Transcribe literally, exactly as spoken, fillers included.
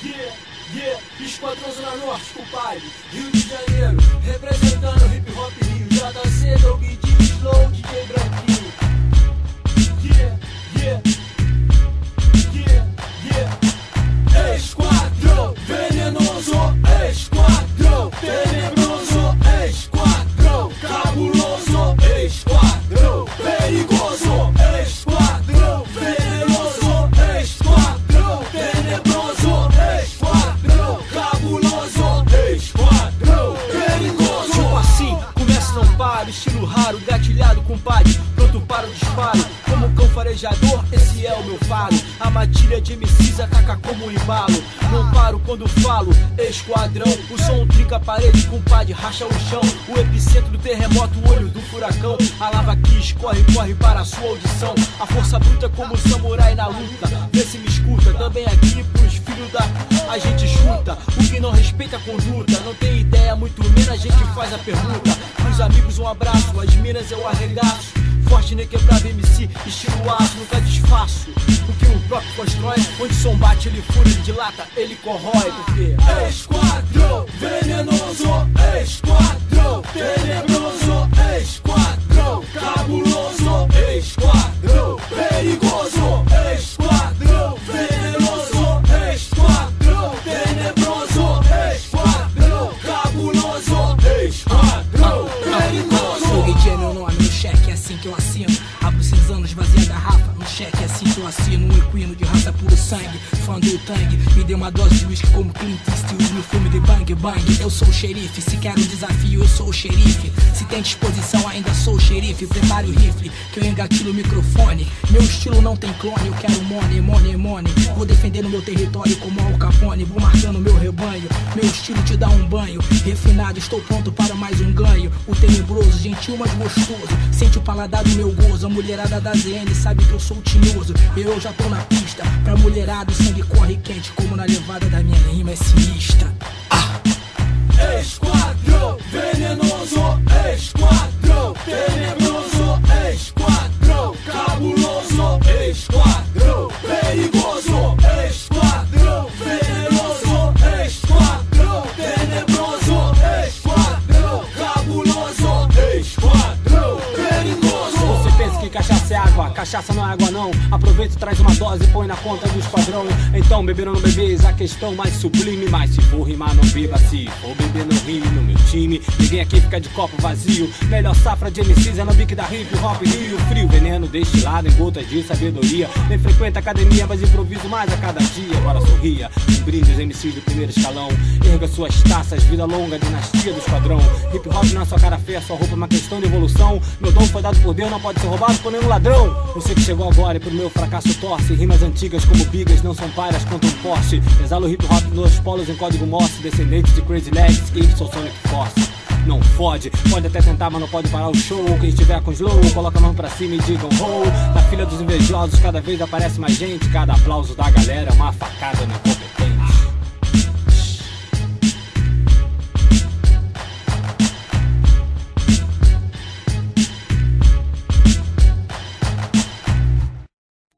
Yeah, yeah, Esquadrão Zona Norte, compadre, Rio de Janeiro, representando hip hop Rio, J C, Doug D, Slow, D J Branquinho. Yeah, yeah, yeah, yeah. Esquadrão venenoso, esquadrão tenebroso, esquadrão cabuloso, esquadrão perigoso, esquadrão venenoso, esquadrão tenebroso, esquadrão cabuloso, esquadrão perigoso. Tipo assim, começa não para, estilo raro, gatilhado, compadre, pronto para o disparo. Como um cão farejador, esse é o meu faro. A matilha de M Cs ataca como um embalo. Não paro quando falo, esquadrão. O som trinca a parede, compadre, racha o chão. O epicentro do terremoto, o olho do furacão. A lava que escorre, corre para a sua audição. A força bruta como samurai na luta. Vê se me escuta, também aqui pros filhos da... A gente chuta, o que não respeita a conduta. Não tem ideia, muito menos a gente faz a pergunta. Pros amigos um abraço, as minas eu arregaço. Forte, nem quebrava M C, estilo aço, nunca desfaço. O que o próprio constrói, onde som bate, ele fura, ele dilata, ele corrói. Porque esquadrão venenoso, esquadrão tenebroso, esquadrão cabuloso, esquadrão perigoso, esquadrão venenoso, esquadrão tenebroso, esquadrão cabuloso, esquadrão perigoso. Foguei é meu nome no cheque, é assim que eu assino. Abro cinzano, esvazia a garrafa no cheque, é assim que eu assino. Um equino de raça puro sangue, fã do Tang. Me dê uma dose de whisky como Clint Eastwood no filme de Bang Bang. Eu sou o xerife, se quer um desafio eu sou o xerife. Se tem disposição ainda sou o xerife. Prepare o rifle, que eu engatilho o microfone. Meu estilo não tem clone, eu quero money, money, money. Vou defender no meu território como Al Capone. Vou marcando meu rebanho, meu estilo te dá um banho. Refinado, estou pronto para mais um ganho. O tenebroso, gentil mas gostoso. Sente o paladar do meu gozo. A mulherada da Z N sabe que eu sou tinhoso. Eu já tô na pista, pra mulherada o sangue corre quente. Como na levada da minha rima é sinistra. Ah! Esquadrão venenoso, esquadrão tenebroso, esquadrão cabuloso, esquadrão perigoso, esquadrão venenoso, esquadrão tenebroso, esquadrão cabuloso, esquadrão perigoso. Você pensa que cachaça é água, cachaça não é água não. Aproveita e traz uma dose e põe na conta do esquadrão. Então beber ou não beber, a questão mais sublime. Mas se for rimar não beba, se for beber não rime. No meu time, ninguém aqui fica de copo vazio. Melhor safra de M Cs é no bique da hip hop Rio. Frio, veneno destilado em gotas de sabedoria. Nem frequenta academia, mas improviso mais a cada dia. Agora sorria, um brinde os M Cs do primeiro escalão. Erga suas taças, vida longa, dinastia do esquadrão. Hip hop não é sua cara feia, sua roupa é uma questão de evolução. Meu dom foi dado por Deus, não pode ser roubado por nenhum ladrão. Você que chegou agora e pro meu fracasso torce. Rimas antigas como bigas não são palhas contra um Porsche. Exalo hip hop nos polos em código Morse. Descendentes de Crazy Legs, Skate, sou Sonic Force. Não fode, pode até tentar, mas não pode parar o show. Quem estiver com slow, coloca a mão pra cima e digam ho. Na fila dos invejosos cada vez aparece mais gente. Cada aplauso da galera é uma facada no corpo